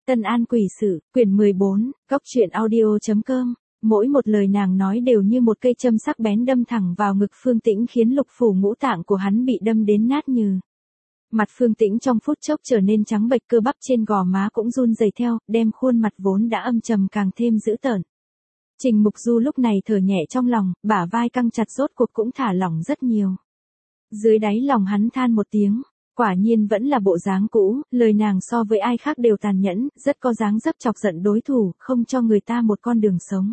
Tân An Quỷ Sự, quyển 14, góc truyện audio.com. Mỗi một lời nàng nói đều như một cây châm sắc bén đâm thẳng vào ngực Phương Tĩnh, khiến lục phủ ngũ tạng của hắn bị đâm đến nát nhừ. Mặt Phương Tĩnh trong phút chốc trở nên trắng bệch, cơ bắp trên gò má cũng run rẩy theo, đem khuôn mặt vốn đã âm trầm càng thêm dữ tợn. Trình Mục Du lúc này thở nhẹ trong lòng, bả vai căng chặt rốt cuộc cũng thả lỏng rất nhiều. Dưới đáy lòng hắn than một tiếng. Quả nhiên vẫn là bộ dáng cũ, lời nàng so với ai khác đều tàn nhẫn, rất có dáng dấp chọc giận đối thủ, không cho người ta một con đường sống.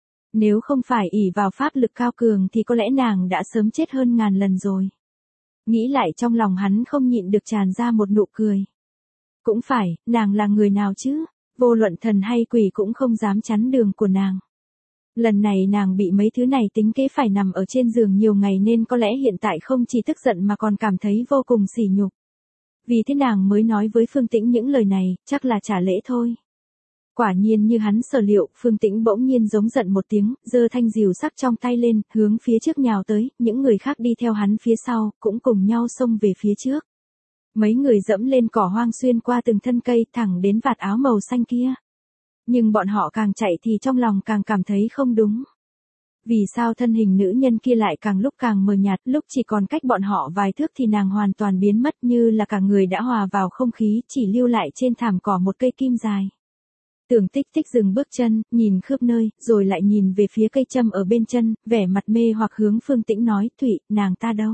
Nếu không phải ỷ vào pháp lực cao cường thì có lẽ nàng đã sớm chết hơn ngàn lần rồi. Nghĩ lại trong lòng hắn không nhịn được tràn ra một nụ cười. Cũng phải, nàng là người nào chứ, vô luận thần hay quỷ cũng không dám chắn đường của nàng. Lần này nàng bị mấy thứ này tính kế phải nằm ở trên giường nhiều ngày nên có lẽ hiện tại không chỉ tức giận mà còn cảm thấy vô cùng sỉ nhục. Vì thế nàng mới nói với Phương Tĩnh những lời này, chắc là trả lễ thôi. Quả nhiên như hắn sở liệu, Phương Tĩnh bỗng nhiên giống giận một tiếng, giơ thanh rìu sắc trong tay lên, hướng phía trước nhào tới, những người khác đi theo hắn phía sau, cũng cùng nhau xông về phía trước. Mấy người dẫm lên cỏ hoang xuyên qua từng thân cây thẳng đến vạt áo màu xanh kia. Nhưng bọn họ càng chạy thì trong lòng càng cảm thấy không đúng. Vì sao thân hình nữ nhân kia lại càng lúc càng mờ nhạt, lúc chỉ còn cách bọn họ vài thước thì nàng hoàn toàn biến mất, như là cả người đã hòa vào không khí, chỉ lưu lại trên thảm cỏ một cây kim dài. Tưởng Tích Tích dừng bước chân, nhìn khắp nơi, rồi lại nhìn về phía cây châm ở bên chân, vẻ mặt mê hoặc hướng Phương Tĩnh nói, Thụy, nàng ta đâu?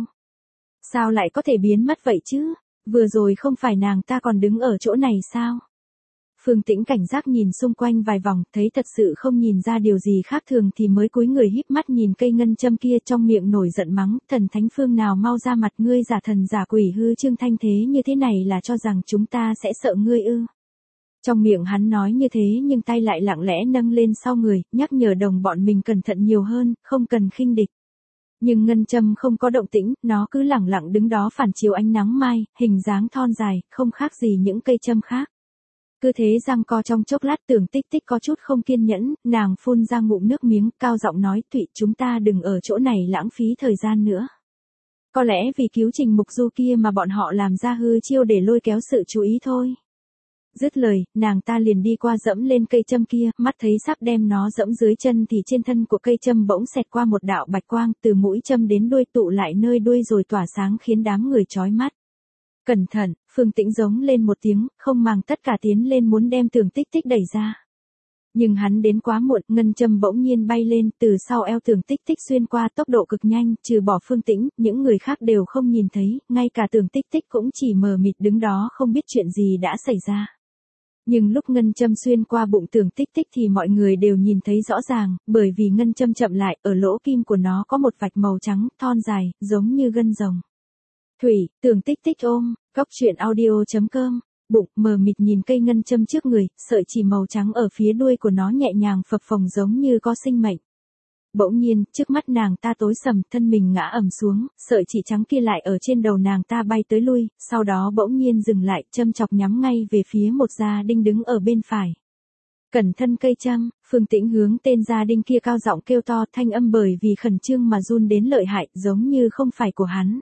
Sao lại có thể biến mất vậy chứ? Vừa rồi không phải nàng ta còn đứng ở chỗ này sao? Phương Tĩnh cảnh giác nhìn xung quanh vài vòng, thấy thật sự không nhìn ra điều gì khác thường thì mới cúi người híp mắt nhìn cây ngân châm kia, trong miệng nổi giận mắng, thần thánh phương nào mau ra mặt, ngươi giả thần giả quỷ hư trương thanh thế như thế này là cho rằng chúng ta sẽ sợ ngươi ư? Trong miệng hắn nói như thế nhưng tay lại lặng lẽ nâng lên sau người, nhắc nhở đồng bọn mình cẩn thận nhiều hơn, không cần khinh địch. Nhưng ngân châm không có động tĩnh, nó cứ lẳng lặng đứng đó phản chiếu ánh nắng mai, hình dáng thon dài, không khác gì những cây châm khác. Cứ thế giằng co trong chốc lát, Tưởng Tích Tích có chút không kiên nhẫn, nàng phun ra ngụm nước miếng, cao giọng nói, Thụy, chúng ta đừng ở chỗ này lãng phí thời gian nữa. Có lẽ vì cứu Trình Mục Du kia mà bọn họ làm ra hư chiêu để lôi kéo sự chú ý thôi. Dứt lời, nàng ta liền đi qua dẫm lên cây châm kia, mắt thấy sắp đem nó dẫm dưới chân thì trên thân của cây châm bỗng xẹt qua một đạo bạch quang, từ mũi châm đến đuôi tụ lại nơi đuôi rồi tỏa sáng khiến đám người chói mắt. Cẩn thận, Phương Tĩnh giống lên một tiếng, không màng tất cả tiến lên muốn đem Tưởng Tích Tích đẩy ra. Nhưng hắn đến quá muộn, ngân châm bỗng nhiên bay lên, từ sau eo Tưởng Tích Tích xuyên qua tốc độ cực nhanh, trừ bỏ Phương Tĩnh, những người khác đều không nhìn thấy, ngay cả Tưởng Tích Tích cũng chỉ mờ mịt đứng đó không biết chuyện gì đã xảy ra. Nhưng lúc ngân châm xuyên qua bụng Tưởng Tích Tích thì mọi người đều nhìn thấy rõ ràng, bởi vì ngân châm chậm lại, ở lỗ kim của nó có một vạch màu trắng, thon dài, giống như gân rồng. Thủy, Tưởng Tích Tích ôm, góc truyện audio.com, bụng mờ mịt nhìn cây ngân châm trước người, sợi chỉ màu trắng ở phía đuôi của nó nhẹ nhàng phập phồng giống như có sinh mệnh. Bỗng nhiên, trước mắt nàng ta tối sầm, thân mình ngã ầm xuống, sợi chỉ trắng kia lại ở trên đầu nàng ta bay tới lui, sau đó bỗng nhiên dừng lại, châm chọc nhắm ngay về phía một gia đinh đứng ở bên phải. Cẩn thân cây châm, Phương Tĩnh hướng tên gia đinh kia cao giọng kêu to, thanh âm bởi vì khẩn trương mà run đến lợi hại, giống như không phải của hắn.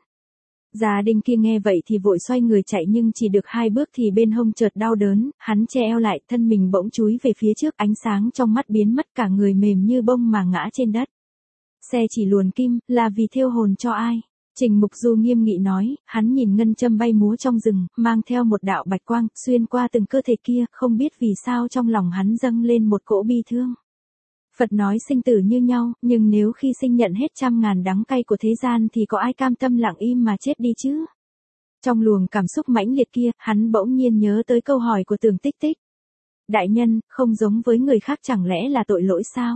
Gia đinh kia nghe vậy thì vội xoay người chạy, nhưng chỉ được 2 bước thì bên hông chợt đau đớn, hắn che eo lại, thân mình bỗng chúi về phía trước, ánh sáng trong mắt biến mất, cả người mềm như bông mà ngã trên đất. Xe chỉ luồn kim, là vì thêu hồn cho ai? Trình Mục Du nghiêm nghị nói, hắn nhìn ngân châm bay múa trong rừng, mang theo một đạo bạch quang, xuyên qua từng cơ thể kia, không biết vì sao trong lòng hắn dâng lên một cỗ bi thương. Phật nói sinh tử như nhau, nhưng nếu khi sinh nhận hết trăm ngàn đắng cay của thế gian thì có ai cam tâm lặng im mà chết đi chứ? Trong luồng cảm xúc mãnh liệt kia, hắn bỗng nhiên nhớ tới câu hỏi của Tưởng Tích Tích. Đại nhân, không giống với người khác chẳng lẽ là tội lỗi sao?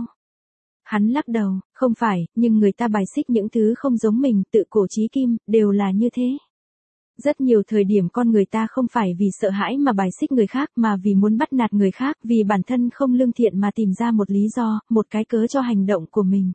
Hắn lắc đầu, không phải, nhưng người ta bài xích những thứ không giống mình, tự cổ chí kim, đều là như thế. Rất nhiều thời điểm con người ta không phải vì sợ hãi mà bài xích người khác mà vì muốn bắt nạt người khác, vì bản thân không lương thiện mà tìm ra một lý do, một cái cớ cho hành động của mình.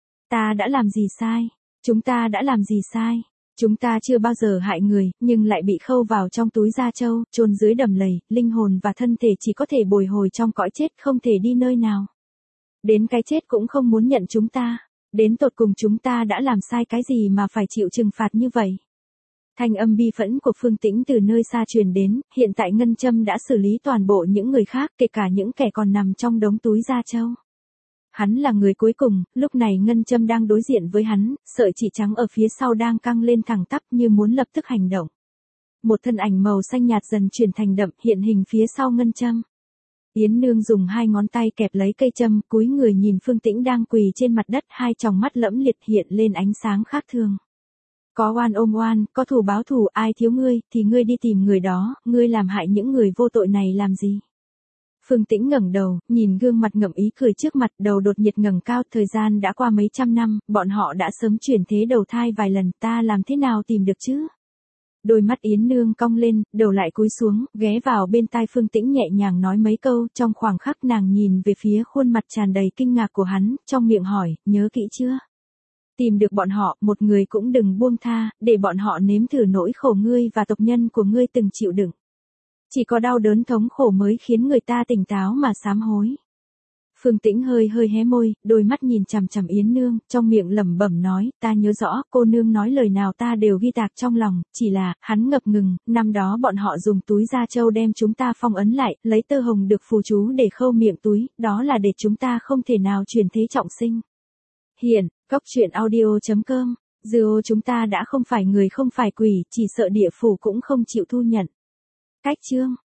Ta đã làm gì sai? Chúng ta đã làm gì sai? Chúng ta chưa bao giờ hại người, nhưng lại bị khâu vào trong túi da trâu, chôn dưới đầm lầy, linh hồn và thân thể chỉ có thể bồi hồi trong cõi chết, không thể đi nơi nào. Đến cái chết cũng không muốn nhận chúng ta. Đến tột cùng chúng ta đã làm sai cái gì mà phải chịu trừng phạt như vậy? Thanh âm bi phẫn của Phương Tĩnh từ nơi xa truyền đến, hiện tại Ngân Châm đã xử lý toàn bộ những người khác, kể cả những kẻ còn nằm trong đống túi da trâu. Hắn là người cuối cùng, lúc này Ngân Châm đang đối diện với hắn, sợi chỉ trắng ở phía sau đang căng lên thẳng tắp như muốn lập tức hành động. Một thân ảnh màu xanh nhạt dần chuyển thành đậm, hiện hình phía sau Ngân Châm. Yến Nương dùng hai ngón tay kẹp lấy cây châm, cúi người nhìn Phương Tĩnh đang quỳ trên mặt đất, hai tròng mắt lẫm liệt hiện lên ánh sáng khác thường. Có oan ôm oan, có thù báo thù, ai thiếu ngươi, thì ngươi đi tìm người đó, ngươi làm hại những người vô tội này làm gì? Phương Tĩnh ngẩng đầu, nhìn gương mặt ngậm ý cười trước mặt, đầu đột nhiệt ngẩng cao, thời gian đã qua mấy trăm năm, bọn họ đã sớm chuyển thế đầu thai vài lần, ta làm thế nào tìm được chứ? Đôi mắt Yến Nương cong lên, đầu lại cúi xuống, ghé vào bên tai Phương Tĩnh nhẹ nhàng nói mấy câu, trong khoảng khắc nàng nhìn về phía khuôn mặt tràn đầy kinh ngạc của hắn, trong miệng hỏi, nhớ kỹ chưa? Tìm được bọn họ, một người cũng đừng buông tha, để bọn họ nếm thử nỗi khổ ngươi và tộc nhân của ngươi từng chịu đựng. Chỉ có đau đớn thống khổ mới khiến người ta tỉnh táo mà sám hối. Phương Tĩnh hơi hé môi, đôi mắt nhìn chằm chằm Yến Nương, trong miệng lẩm bẩm nói, ta nhớ rõ, cô nương nói lời nào ta đều ghi tạc trong lòng, chỉ là, hắn ngập ngừng, năm đó bọn họ dùng túi da trâu đem chúng ta phong ấn lại, lấy tơ hồng được phù chú để khâu miệng túi, đó là để chúng ta không thể nào chuyển thế trọng sinh. Hiện, goctruyện.audio.com, Dư chúng ta đã không phải người không phải quỷ, chỉ sợ địa phủ cũng không chịu thu nhận. Cách chương